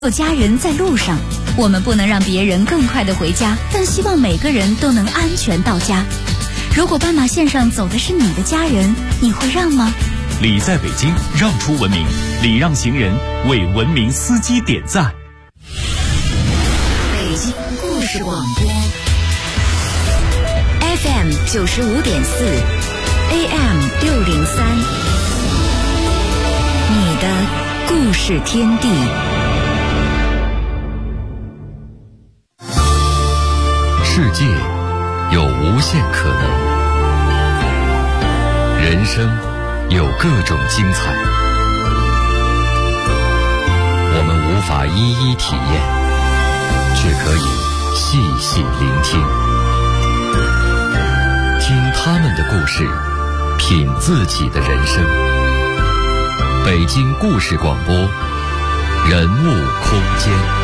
有家人在路上，我们不能让别人更快地回家，但希望每个人都能安全到家。如果斑马线上走的是你的家人，你会让吗？ 礼在北京，让出文明，礼让行人，为文明司机点赞。 北京故事广播 FM 95.4 AM 603，你的故事天地。 世界有无限可能，人生有各种精彩，我们无法一一体验，却可以细细聆听，听他们的故事，品自己的人生。北京故事广播，人物空间。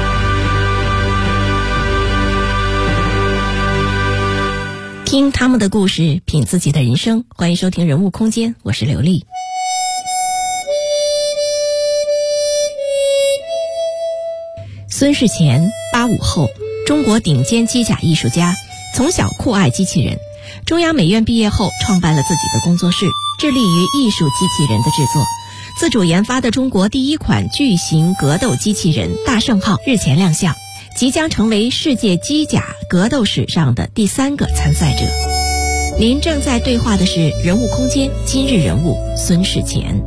听他们的故事，品自己的人生。欢迎收听人物空间，我是刘丽。孙世前85后，中国顶尖机甲艺术家，从小酷爱机器人。中央美院毕业后，创办了自己的工作室，致力于艺术机器人的制作。自主研发的中国第一款巨型格斗机器人大圣号日前亮相，即将成为世界机甲格斗史上的第3个参赛者。您正在对话的是人物空间今日人物孙世前。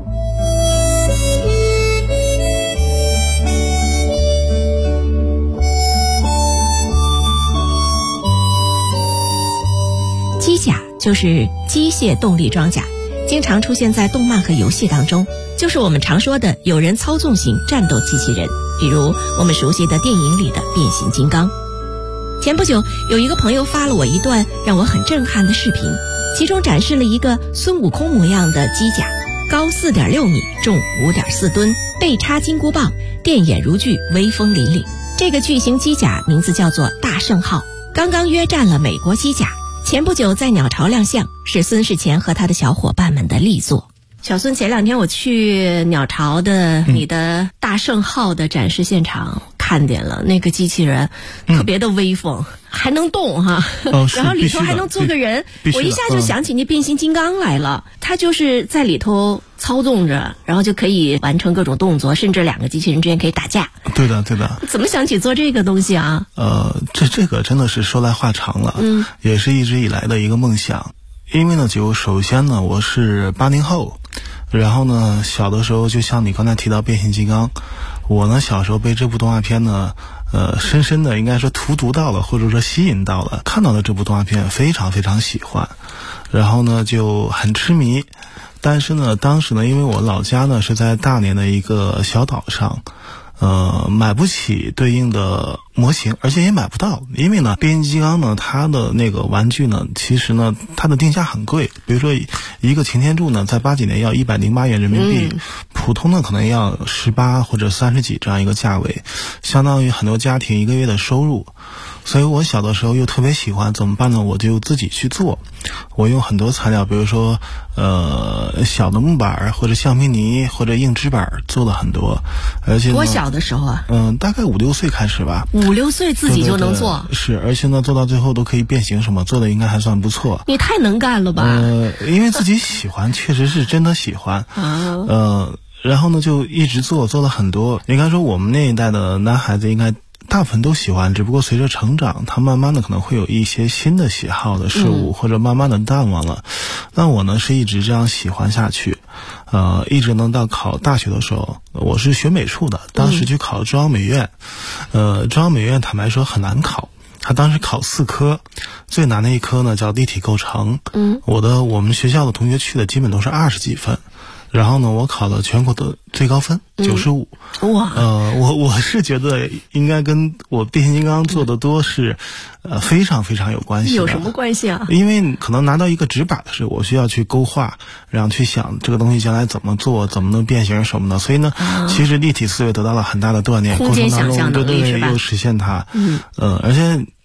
机甲就是机械动力装甲，经常出现在动漫和游戏当中，就是我们常说的有人操纵型战斗机器人，比如我们熟悉的电影里的变形金刚。前不久有一个朋友发了我一段让我很震撼的视频，其中展示了一个孙悟空模样的机甲，高4.6米，重5.4吨，背插金箍棒，电眼如炬，威风凛凛。这个巨型机甲名字叫做大圣号，刚刚约战了美国机甲，前不久在鸟巢亮相，是孙世前和他的小伙伴们的力作。小孙，前2天我去鸟巢的你的大圣号的展示现场看见了，那个机器人特别的威风，还能动哈，然后里头还能坐个人，我一下就想起那变形金刚来了，他就是在里头操纵着，然后就可以完成各种动作，甚至2个机器人之间可以打架。 对的对的。 怎么想起做这个东西啊？ 这个真的是说来话长了，也是一直以来的一个梦想。因为呢，就首先呢，我是80后，然后呢，小的时候就像你刚才提到变形金刚，我呢小时候被这部动画片呢，深深的应该说荼毒到了，或者说吸引到了，看到了这部动画片非常非常喜欢，然后呢就很痴迷。但是呢，当时呢，因为我老家呢是在大连的一个小岛上，买不起对应的模型，而且也买不到，因为呢，变形金刚呢，它的那个玩具呢，其实呢，它的定价很贵，比如说一个擎天柱呢，在80几年要108元人民币，普通的可能要18或者30几这样一个价位，相当于很多家庭1个月的收入。所以我小的时候又特别喜欢，怎么办呢？我就自己去做，我用很多材料，比如说小的木板或者橡皮泥或者硬纸板做了很多，而且多小的时候啊？ 大概5、6岁开始吧。 5、6岁自己就能做？ 对，是，而且呢做到最后都可以变形什么，做的应该还算不错。 你太能干了吧？ 因为自己喜欢，确实是真的喜欢。然后呢就一直做了很多。应该说我们那一代的男孩子应该大部分都喜欢，只不过随着成长，他慢慢的可能会有一些新的喜好的事物，或者慢慢的淡忘了。那我呢是一直这样喜欢下去，一直能到考大学的时候，我是学美术的，当时去考中央美院，中央美院坦白说很难考。他当时考4科，最难的一科呢叫立体构成，我们学校的同学去的基本都是20几分。然后呢，我考了全国的最高分95。 哇！ 我是觉得应该跟我变形金刚做的多是，非常非常有关系的。 有什么关系啊？ 因为可能拿到一个纸板的时候，我需要去勾画，然后去想这个东西将来怎么做，怎么能变形什么的。所以呢，其实立体思维得到了很大的锻炼， 空间想象能力是吧？ 又实现它。而且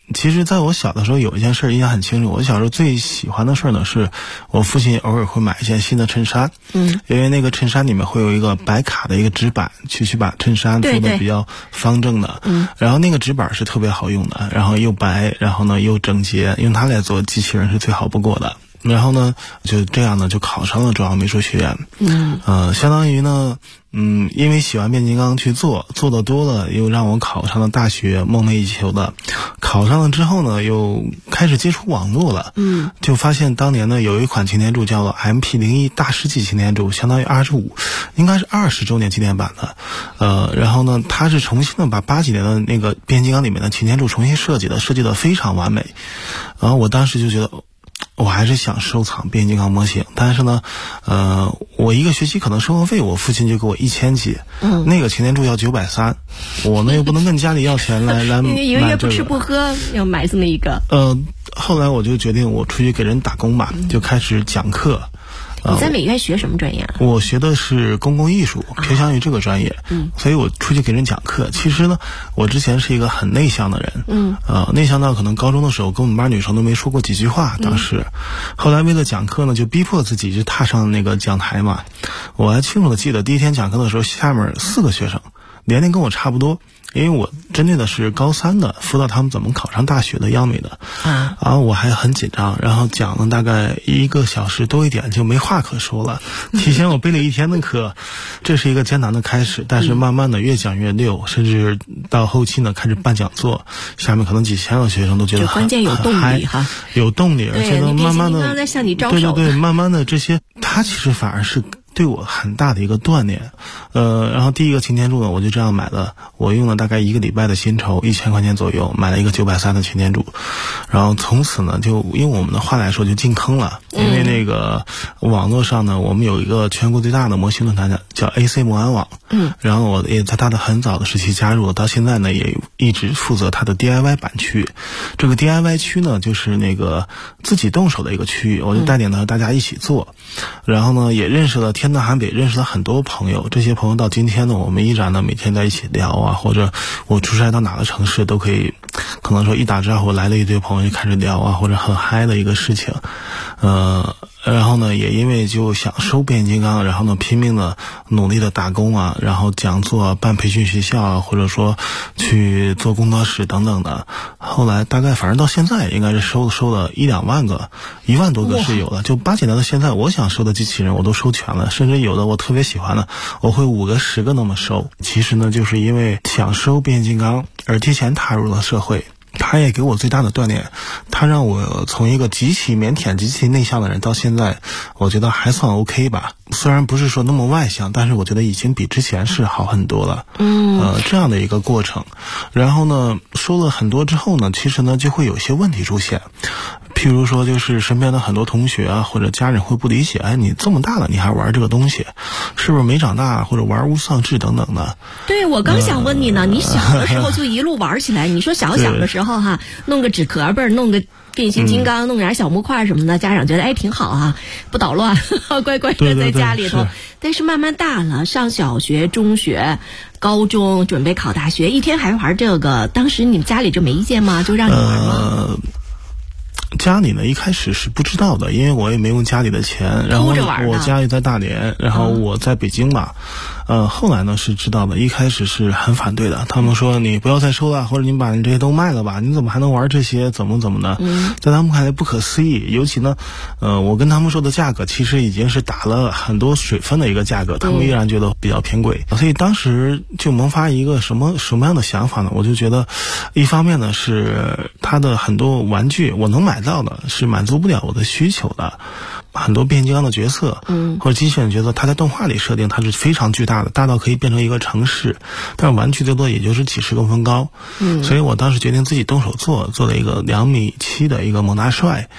其实在我小的时候有一件事印象很清楚，我小时候最喜欢的事呢是我父亲偶尔会买一件新的衬衫，因为那个衬衫里面会有一个白卡的一个纸板，去把衬衫做的比较方正的，然后那个纸板是特别好用的，然后又白，然后呢又整洁，用它来做机器人是最好不过的。然后呢就这样呢就考上了中央美术学院，相当于呢因为喜欢变形金刚去做的多了，又让我考上了大学，梦寐以求的。考上了之后呢，又开始接触网络了，就发现当年呢有一款擎天柱叫做 MP01 大师级擎天柱，相当于应该是20周年纪念版的，然后呢，它是重新的把80几年的那个变形金刚里面的擎天柱重新设计的非常完美，然后我当时就觉得。我还是想收藏变形金刚模型，但是呢，我一个学期可能生活费，我父亲就给我1000几，那个擎天柱要930，我呢又不能跟家里要钱来买一个月不吃不喝要买这么一个。 后来我就决定我出去给人打工吧，就开始讲课。 你在美院学什么专业啊？ 我学的是公共艺术，偏向于这个专业，所以我出去给人讲课。其实呢，我之前是一个很内向的人，内向到可能高中的时候跟我们班女生都没说过几句话。当时，后来为了讲课呢，就逼迫自己就踏上那个讲台嘛。我还清楚的记得第一天讲课的时候，下面4个学生，年龄跟我差不多。因为我针对的是高3的，辅导他们怎么考上大学的央美的，然后我还很紧张，然后讲了大概1个小时多一点就没话可说了。提前我备了1天的课，这是一个艰难的开始，但是慢慢的越讲越溜，甚至到后期呢开始办讲座，下面可能几千个学生都觉得关键有动力哈， 有动力，而且呢慢慢的刚刚在向你招手， 对，慢慢的这些，他其实反而是对我很大的一个锻炼，然后第一个擎天柱呢，我就这样买了，我用了大概1个礼拜的薪酬，1000块钱左右，买了一个930的擎天柱，然后从此呢，就用我们的话来说就进坑了，因为那个网络上呢，我们有一个全国最大的模型论坛叫 AC 模安网，然后我也在它的很早的时期加入了，到现在呢也一直负责它的 DIY 版区，这个 DIY 区呢就是那个自己动手的一个区域，我就带领着大家一起做，然后呢也认识了天南海北，认识了很多朋友，这些朋友到今天呢，我们依然呢每天在一起聊啊，或者我出差到哪个城市都可以，可能说一打招呼来了一堆朋友就开始聊啊，或者很嗨的一个事情，然后呢也因为就想收变形金刚，然后呢拼命的努力的打工啊，然后讲座啊，办培训学校啊，或者说去做工作室等等的，后来大概反正到现在应该是收了1-2万个，1万多个是有的，就80几年的现在我想收的机器人我都收全了，甚至有的我特别喜欢的我会5个10个那么收。其实呢就是因为想收变形金刚而提前踏入了社会，他也给我最大的锻炼，他让我从一个极其腼腆极其内向的人到现在我觉得还算 OK 吧，虽然不是说那么外向，但是我觉得已经比之前是好很多了，这样的一个过程。然后呢收了很多之后呢，其实呢就会有些问题出现，譬如说就是身边的很多同学啊或者家人会不理解，哎，你这么大了你还玩这个东西，是不是没长大或者玩物丧志等等的。 对，我刚想问你呢，你小的时候就一路玩起来，你说小的时候哈，弄个纸壳儿，弄个变形金刚，弄点小木块什么的，家长觉得哎挺好啊，不捣乱，乖乖的在家里头。对，但是慢慢大了，上小学、中学、高中，准备考大学，一天还玩这个，当时你们家里就没意见吗？就让你玩吗？ 家里呢一开始是不知道的，因为我也没用家里的钱，然后我家里在大连，然后我在北京嘛，后来呢是知道的，一开始是很反对的，他们说你不要再收了，或者你把你这些都卖了吧，你怎么还能玩这些，怎么的，在他们看来不可思议。尤其呢我跟他们说的价格其实已经是打了很多水分的一个价格，他们依然觉得比较偏贵，所以当时就萌发一个什么样的想法呢，我就觉得一方面呢是他的很多玩具我能买到的是满足不了我的需求的，很多变形金刚的角色或者机器人角色，它在动画里设定它是非常巨大的，大到可以变成一个城市，但是玩具最多也就是几十公分高，所以我当时决定自己动手做了一个2.7米的一个猛大帅，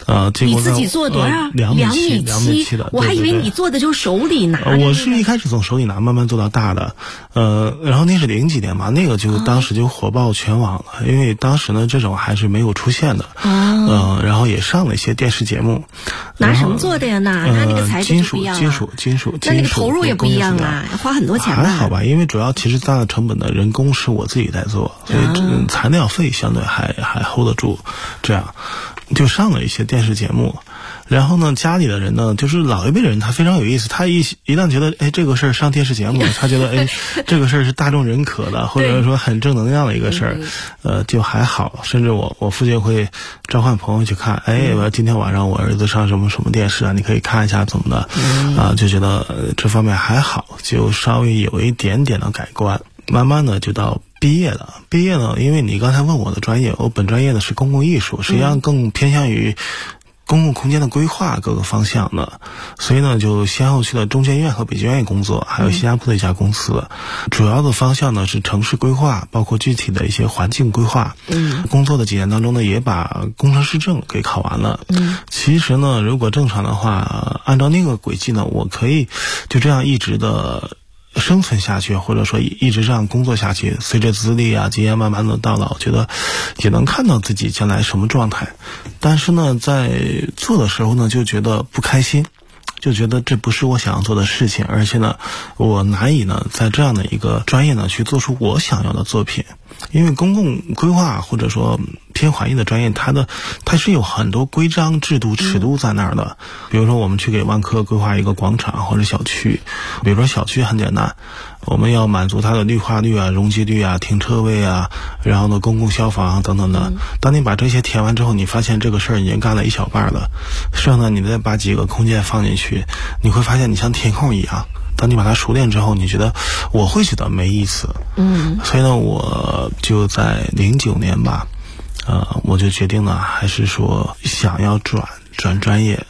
结果你自己做多少 ？2米7的， 我还以为你做的就手里拿。 我是一开始从手里拿，慢慢做到大的。然后那是00几年嘛，那个就当时就火爆全网了，因为当时呢这种还是没有出现的。然后也上了一些电视节目。 拿什么做的呀？那那个材质就不一样了。 金属。 那个投入也不一样啊，花很多钱吧？ 还好吧，因为主要其实大的成本的人工是我自己在做，所以材料费相对还 hold 得住，这样就上了一些电视节目。然后呢，家里的人呢，就是老一辈人，他非常有意思。他一旦觉得，这个事儿上电视节目，他觉得，这个事儿是大众认可的，或者说很正能量的一个事儿，就还好。甚至我父亲会召唤朋友去看，今天晚上我儿子上什么什么电视啊，你可以看一下怎么的，就觉得这方面还好，就稍微有一点点的改观。慢慢的就到毕业了，因为你刚才问我的专业，我本专业的是公共艺术，实际上更偏向于公共空间的规划各个方向的，所以呢就先后去了中建院和北京院工作，还有新加坡的一家公司。主要的方向呢是城市规划，包括具体的一些环境规划。工作的几年当中呢，也把工程师证给考完了。其实呢，如果正常的话，按照那个轨迹呢，我可以就这样一直的生存下去，或者说一直这样工作下去，随着资历啊经验慢慢的到了，我觉得也能看到自己将来什么状态。但是呢在做的时候呢就觉得不开心，就觉得这不是我想要做的事情，而且呢我难以呢在这样的一个专业呢去做出我想要的作品。因为公共规划或者说偏环艺的专业，它是有很多规章制度尺度在那儿的。比如说我们去给万科规划一个广场或者小区，比如说小区很简单，我们要满足它的绿化率啊、容积率啊、停车位啊，然后呢公共消防等等的。当你把这些填完之后，你发现这个事儿已经干了一小半了，剩下你再把几个空间放进去，你会发现你像填空一样。当你把它熟练之后，我会觉得没意思。所以呢我就在09年吧，我就决定了还是说想要转专业。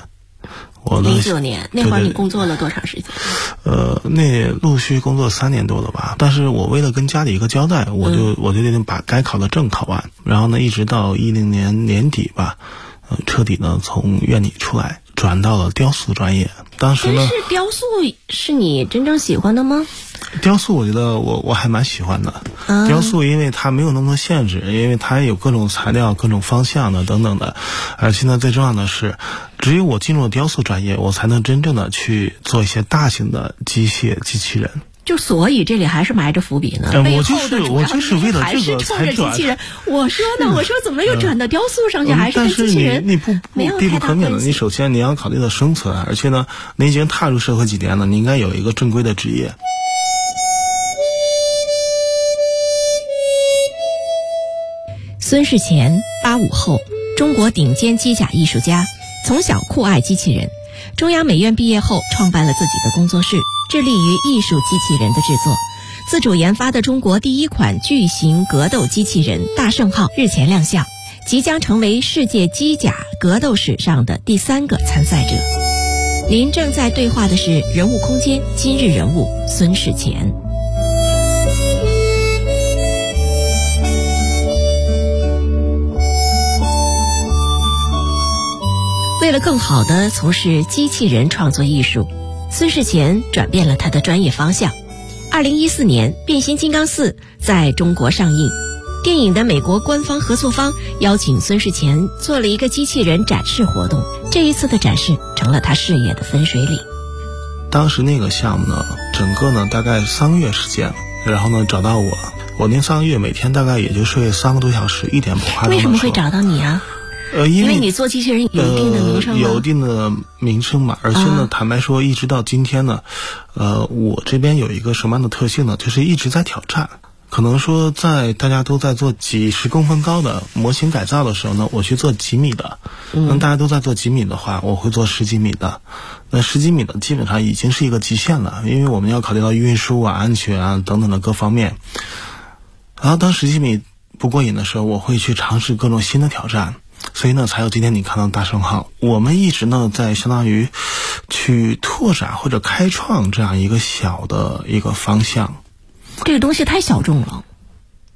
09年那会儿你工作了多长时间？ 那陆续工作3年多了吧。但是我为了跟家里一个交代，我就决定把该考的证考完，然后呢一直到2010年年底吧，彻底呢从院里出来，转到了雕塑专业。当时呢， 但是雕塑是你真正喜欢的吗？ 雕塑我觉得我还蛮喜欢的。雕塑因为它没有那么多限制，因为它有各种材料、各种方向的等等的。而且呢最重要的是，只有我进入了雕塑专业，我才能真正的去做一些大型的机械机器人。 就所以这里还是埋着伏笔呢。 我就是为了这个才转。机器人，我说怎么又转到雕塑上去，还是跟机器人？ 你不必不可免的。你首先你要考虑到生存，而且呢，你已经踏入社会几年了，你应该有一个正规的职业。 孙世前85后，中国顶尖机甲艺术家，从小酷爱机器人。中央美院毕业后，创办了自己的工作室，致力于艺术机器人的制作。自主研发的中国第一款巨型格斗机器人大圣号日前亮相，即将成为世界机甲格斗史上的第3个参赛者。您正在对话的是人物空间今日人物孙世前。为了更好地从事机器人创作艺术，孙世前转变了他的专业方向。2014年，《变形金刚4》在中国上映，电影的美国官方合作方邀请孙世前做了一个机器人展示活动。这一次的展示成了他事业的分水岭。 当时那个项目呢，整个呢大概3个月时间，然后呢找到我那3个月每天大概也就睡3个多小时，一点不夸张。 为什么会找到你啊？因为你做机器人有一定的名声吗？ 有一定的名声吧，而且呢，坦白说，一直到今天呢，我这边有一个什么样的特性呢？就是一直在挑战。可能说，在大家都在做几10公分高的模型改造的时候呢，我去做几米的。那大家都在做几米的话，我会做10几米的。那10几米的基本上已经是一个极限了，因为我们要考虑到运输啊、安全啊等等的各方面。然后当10几米不过瘾的时候，我会去尝试各种新的挑战。所以呢，才有今天你看到大圣号。我们一直呢，在相当于去拓展或者开创这样一个小的一个方向。 这个东西太小众了。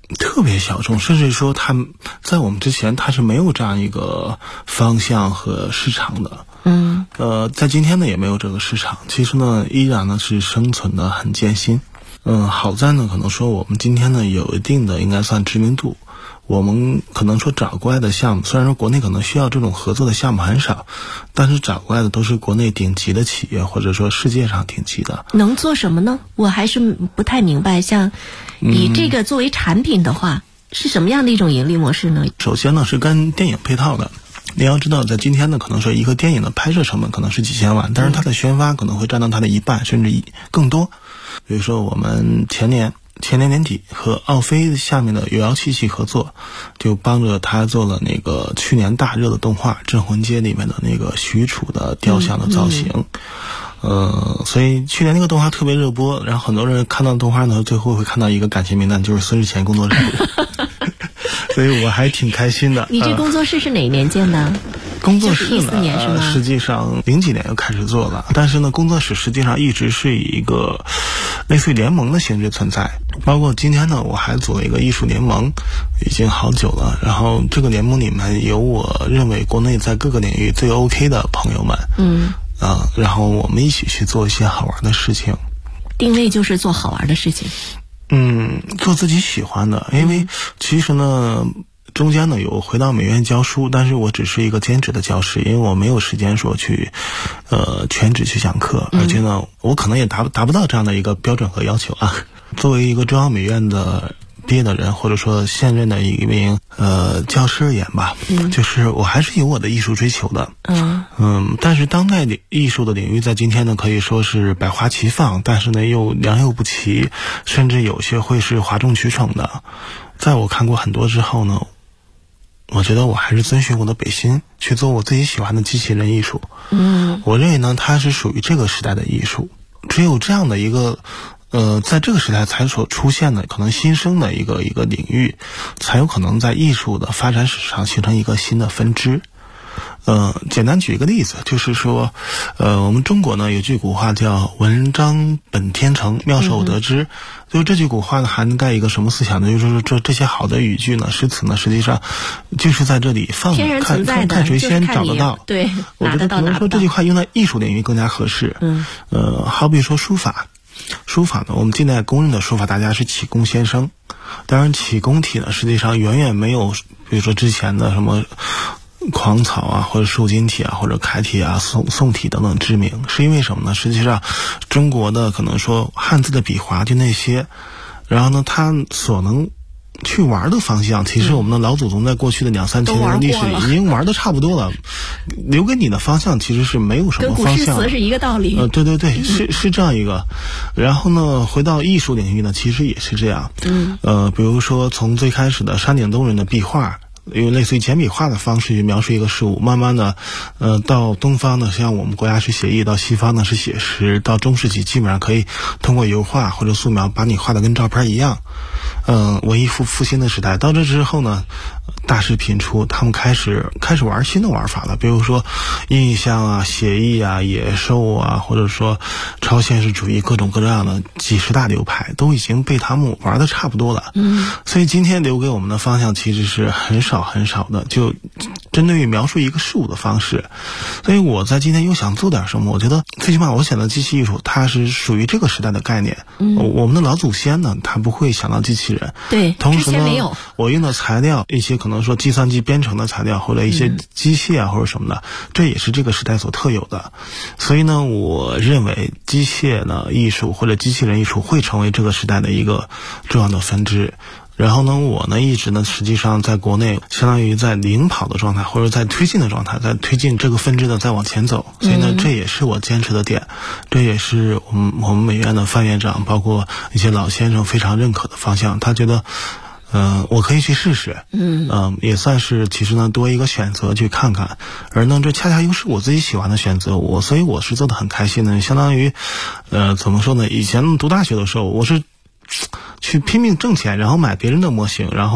特别小众，甚至说它在我们之前它是没有这样一个方向和市场的。在今天呢也没有这个市场，其实呢依然呢是生存的很艰辛。好在呢可能说我们今天呢有一定的应该算知名度。我们可能说找过来的项目，虽然说国内可能需要这种合作的项目很少，但是找过来的都是国内顶级的企业，或者说世界上顶级的。 能做什么呢？我还是不太明白，像以这个作为产品的话，是什么样的一种盈利模式呢？ 首先呢是跟电影配套的。你要知道在今天呢可能说一个电影的拍摄成本可能是几千万，但是它的宣发可能会占到它的一半甚至更多。比如说我们前年年底和奥飞下面的有妖气系合作，就帮着他做了那个去年大热的动画《镇魂街》里面的那个许褚的雕像的造型。所以去年那个动画特别热播，然后很多人看到动画呢最后会看到一个感谢名单，就是孙日前工作室。所以我还挺开心的。 你这工作室是哪一年建的？ 工作室呢， 实际上00几年就开始做了，但是呢，工作室实际上一直是以一个类似于联盟的性质存在。包括今天呢，我还组了一个艺术联盟，已经好久了。然后这个联盟里面有我认为国内在各个领域最 OK 的朋友们，然后我们一起去做一些好玩的事情。 定位就是做好玩的事情。 做自己喜欢的，因为其实呢。中间呢有回到美院教书，但是我只是一个兼职的教师，因为我没有时间说去全职去讲课，而且呢我可能也达不到这样的一个标准和要求啊。作为一个中央美院的毕业的人，或者说现任的一名教师而言吧，就是我还是有我的艺术追求的。但是当代艺术的领域在今天呢可以说是百花齐放，但是呢又良莠不齐，甚至有些会是哗众取宠的。在我看过很多之后呢，我觉得我还是遵循我的本心去做我自己喜欢的机器人艺术。我认为呢它是属于这个时代的艺术，只有这样的一个在这个时代才所出现的可能新生的一个领域，才有可能在艺术的发展史上形成一个新的分支。简单举一个例子，就是说我们中国呢有句古话叫文章本天成，妙手得之。就这句古话呢含盖一个什么思想呢？就是说这些好的语句呢诗词呢实际上就是在这里看谁先找得到。 对， 我觉得可能说这句话用在艺术领域更加合适。好比说书法呢，我们近代公认的书法大家是启功先生。当然启功体呢实际上远远没有比如说之前的什么狂草啊，或者瘦金体啊，或者楷体啊、宋体等等知名，是因为什么呢？实际上中国的可能说汉字的笔划就那些，然后呢它所能去玩的方向，其实我们的老祖宗在过去的2-3千年的历史已经玩的差不多了，留给你的方向其实是没有什么方向，跟古诗词是一个道理。 对，是这样一个。然后呢回到艺术领域呢其实也是这样。比如说从最开始的山顶洞人的壁画，用类似于简笔画的方式去描述一个事物，慢慢的到东方呢像我们国家是写意，到西方呢是写实，到中世纪基本上可以通过油画或者素描把你画的跟照片一样。文艺复兴的时代到这之后呢，大势频出，他们开始玩新的玩法了，比如说印象啊、写意啊、野兽啊，或者说超现实主义，各种各样的几十大流派都已经被他们玩的差不多了。所以今天留给我们的方向其实是很少的，就针对于描述一个事物的方式。所以我在今天又想做点什么，我觉得最起码我想到机器艺术它是属于这个时代的概念。我们的老祖先呢他不会想到机器人， 对， 同时呢我用的材料一些可能说计算机编程的材料，或者一些机械啊或者什么的，这也是这个时代所特有的。所以呢我认为机械呢艺术或者机器人艺术会成为这个时代的一个重要的分支。然后呢我呢一直呢实际上在国内相当于在领跑的状态，或者在推进的状态，在推进这个分支的再往前走。所以呢这也是我坚持的点，这也是我们美院的范院长包括一些老先生非常认可的方向。他觉得我可以去试试，也算是其实呢多一个选择去看看。而呢这恰恰又是我自己喜欢的选择，所以我是做得很开心的。相当于怎么说呢，以前读大学的时候我是去拼命挣钱，然后买别人的模型，然后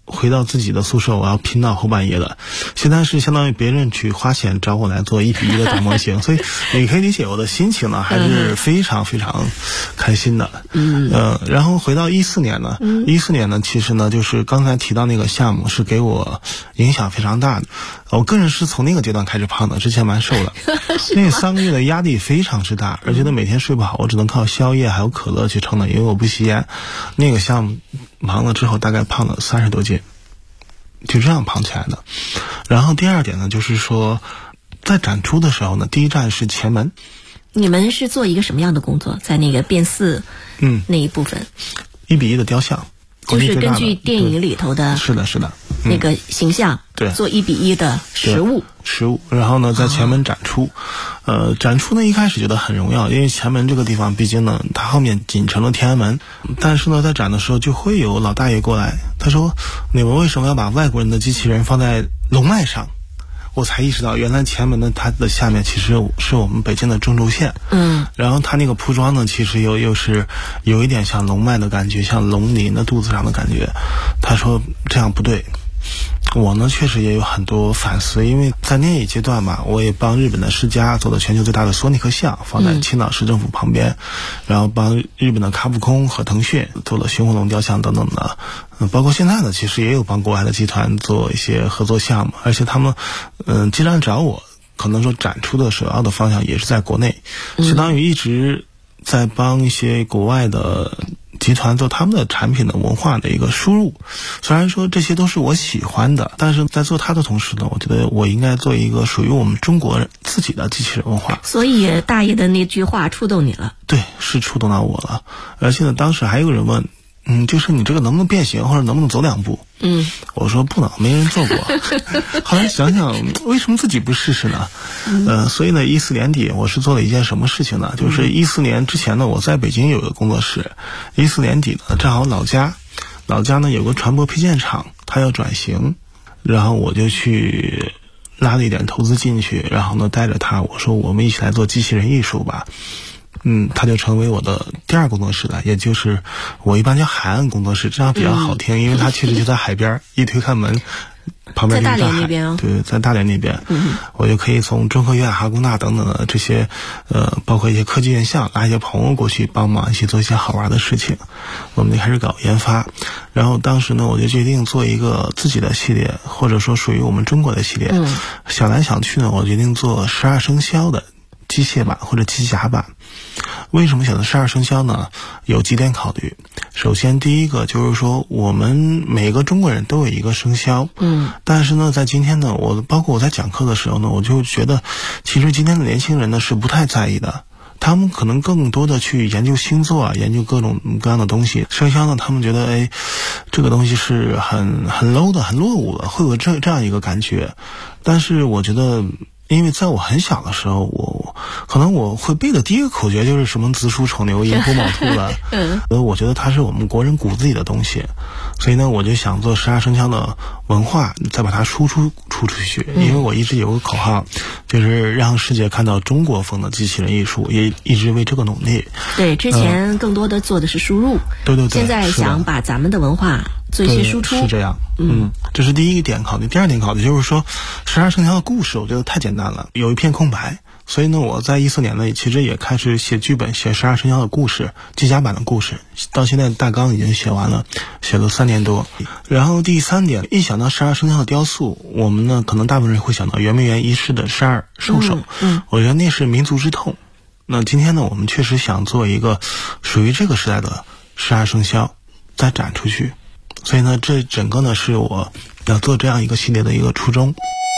回到自己的宿舍，我要拼到后半夜的。现在是相当于别人去花钱找我来做1:1的打模型，所以你可以理解我的心情呢，还是非常非常开心的。然后回到14年呢，14年呢，其实呢，就是刚才提到那个项目是给我影响非常大的。我个人是从那个阶段开始胖的，之前蛮瘦的。那3个月的压力非常之大，而且呢每天睡不好，我只能靠宵夜还有可乐去撑的，因为我不吸烟。那个项目忙了之后，大概胖了30多斤，就这样胖起来的。然后第二点呢，就是说在展出的时候呢，第一站是前门。 你们是做一个什么样的工作？在那个变4那一部分 ，1:1的雕像， 就是根据电影里头的， 是的那个形象， 对， 做1:1的实物， 然后呢在前门展出。展出呢一开始觉得很荣耀，因为前门这个地方毕竟呢它后面紧成了天安门。但是呢在展的时候就会有老大爷过来，他说你们为什么要把外国人的机器人放在龙脉上？我才意识到原来前门的它的下面其实是我们北京的中轴线。然后它那个铺装呢其实又是有一点像龙脉的感觉，像龙鳞的肚子上的感觉。他说这样不对。我呢确实也有很多反思，因为在那一阶段吧，我也帮日本的世嘉做了全球最大的索尼克像，放在青岛市政府旁边，然后帮日本的卡普空和腾讯做了熊火龙雕像等等的。包括现在呢，其实也有帮国外的集团做一些合作项目，而且他们既然找我，可能说展出的首要的方向也是在国内，相当于一直在帮一些国外的集团做他们的产品的文化的一个输入。虽然说这些都是我喜欢的，但是在做它的同时呢，我觉得我应该做一个属于我们中国人自己的机器人文化。 所以大爷的那句话触动你了？对， 是触动到我了。而且呢当时还有人问就是你这个能不能变形，或者能不能走2步？我说不能，没人做过。后来想想，为什么自己不试试呢？所以呢，14年底我是做了一件什么事情呢？就是14年之前呢，我在北京有个工作室。14年底呢，正好老家呢有个船舶配件厂，它要转型，然后我就去拉了一点投资进去，然后呢带着他，我说我们一起来做机器人艺术吧。他就成为我的第2工作室了，也就是我一般叫海岸工作室，这样比较好听，因为它其实就在海边，一推开门旁边就是大海。在大连那边对，在大连那边，我就可以从中科院、哈工大等等的这些包括一些科技院校拉一些朋友过去帮忙，一起做一些好玩的事情。我们就开始搞研发，然后当时呢我就决定做一个自己的系列，或者说属于我们中国的系列。想来想去呢，我决定做12生肖的机械版或者机甲版。为什么选择12生肖呢？有几点考虑。首先第一个就是说我们每个中国人都有一个生肖，但是呢在今天呢，包括我在讲课的时候呢，我就觉得其实今天的年轻人呢是不太在意的，他们可能更多的去研究星座啊，研究各种各样的东西。生肖呢他们觉得这个东西是很 low 的，很落伍的，会有这样一个感觉。但是我觉得因为在我很小的时候，可能我会背的第一个口诀就是什么子鼠丑牛寅虎卯兔的。我觉得它是我们国人骨子里的东西，所以呢我就想做12生肖的文化，再把它输出去。因为我一直有个口号，就是让世界看到中国风的机器人艺术，也一直为这个努力。 对，之前更多的做的是输入， 对， 现在想把咱们的文化做一些输出， 是这样。这是第一个点考虑。第2点考虑就是说12生肖的故事我觉得太简单了，有一片空白。所以呢我在14年呢其实也开始写剧本，写12生肖的故事，机甲版的故事，到现在大纲已经写完了，写了3年多。然后第3点，一想到12生肖的雕塑，我们呢可能大部分人会想到圆明园遗失的12兽首，我觉得那是民族之痛。那今天呢我们确实想做一个属于这个时代的12生肖再展出去，所以呢这整个呢是我要做这样一个系列的一个初衷。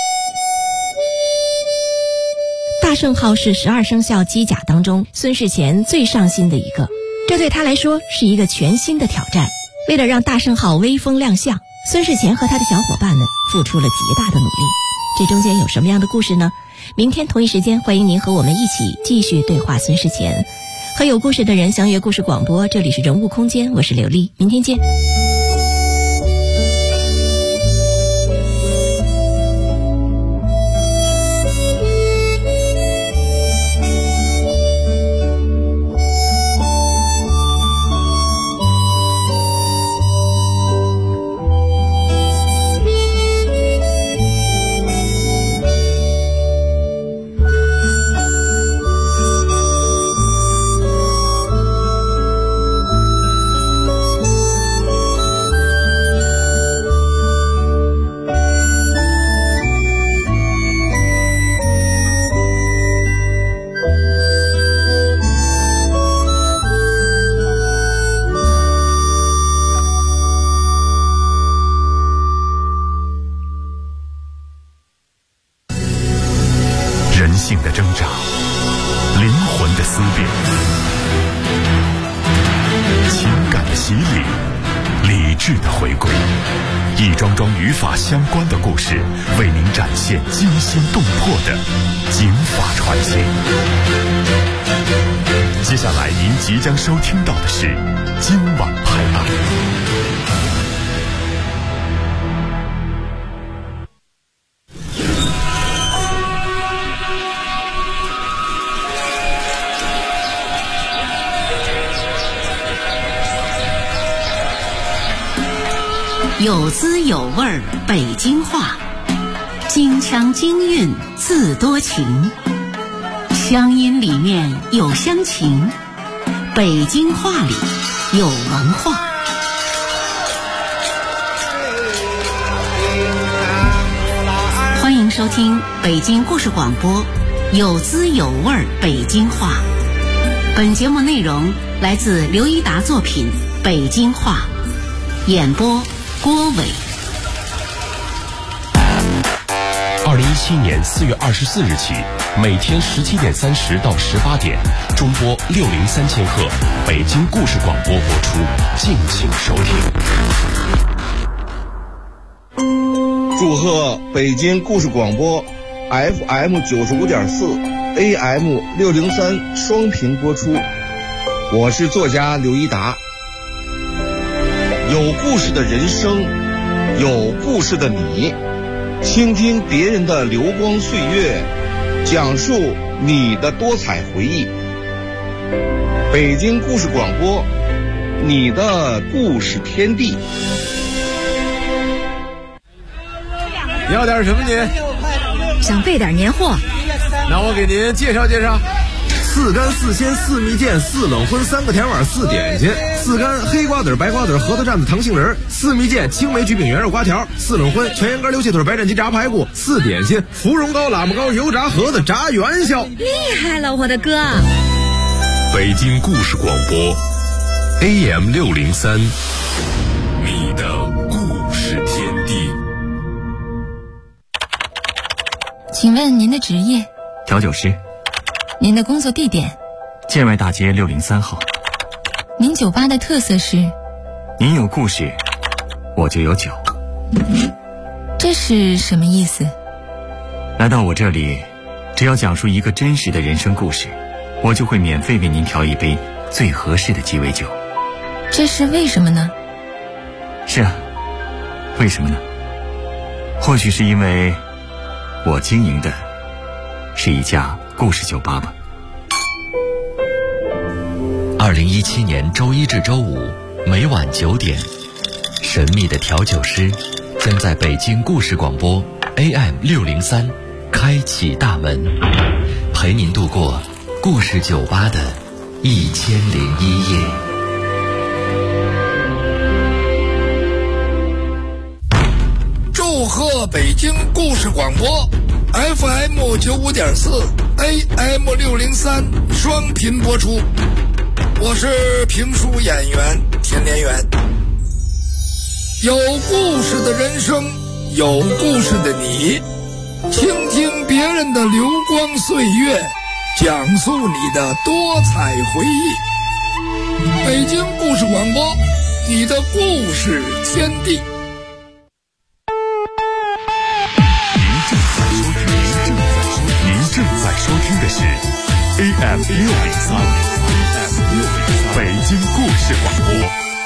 大圣号是12生肖机甲当中孙世前最上心的一个，这对他来说是一个全新的挑战。为了让大圣号威风亮相，孙世前和他的小伙伴们付出了极大的努力。这中间有什么样的故事呢？明天同一时间，欢迎您和我们一起继续对话孙世前，和有故事的人相约故事广播。这里是人物空间，我是刘丽，明天见。 性的挣扎，灵魂的撕裂，情感的洗礼，理智的回归，一桩桩与法相关的故事，为您展现惊心动魄的警法传奇。接下来您即将收听到的是今晚拍案。 有滋有味儿北京话，京腔京韵字多情，乡音里面有乡情，北京话里有文化。欢迎收听北京故事广播有滋有味儿北京话。本节目内容来自刘一达作品《北京话》，演播郭伟。 2017年4月24日起，每天17点30到18点，中波603千赫，北京故事广播播出，敬请收听。 祝贺北京故事广播 FM 95.4 AM 603双频播出。我是作家刘一达。有故事的人生，有故事的你，倾听别人的流光岁月，讲述你的多彩回忆。北京故事广播，你的故事天地。 你要点什么您？ 想备点年货。 那我给您介绍介绍。4干4鲜4蜜饯4冷荤3个甜碗4点心，4干黑瓜子白瓜子核桃蘸子糖杏仁，4蜜饯青梅橘饼圆肉瓜条，4冷荤全羊肝溜蟹腿白斩鸡炸排骨，4点心芙蓉糕喇嘛糕油炸盒子炸元宵。 厉害了我的哥！ 北京故事广播 AM 603，你的故事天地。 请问您的职业？ 调酒师。 您的工作地点？ 建外大街603号。 您酒吧的特色是？ 您有故事，我就有酒。 这是什么意思？ 来到我这里，只要讲述一个真实的人生故事，我就会免费为您调一杯最合适的鸡尾酒。 这是为什么呢？ 是啊，为什么呢？或许是因为我经营的是一家故事酒吧吧。 2017年周一至周五每晚9点，神秘的调酒师将在北京故事广播 AM 603开启大门，陪您度过故事酒吧的1001夜。 祝贺北京故事广播 FM 95.4 AM 603双频播出。我是评书演员田连元。有故事的人生，有故事的你，倾听别人的流光岁月，讲述你的多彩回忆。北京故事广播，你的故事天地。 您正在收听的是 AM 603北京故事广播。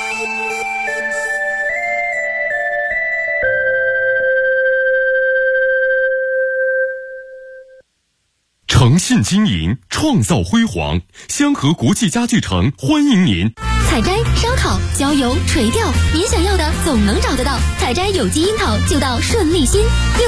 诚信经营，创造辉煌。香河国际家具城欢迎您。 采摘、烧烤、浇油、垂钓，您想要的总能找得到。采摘有机樱桃就到顺利新。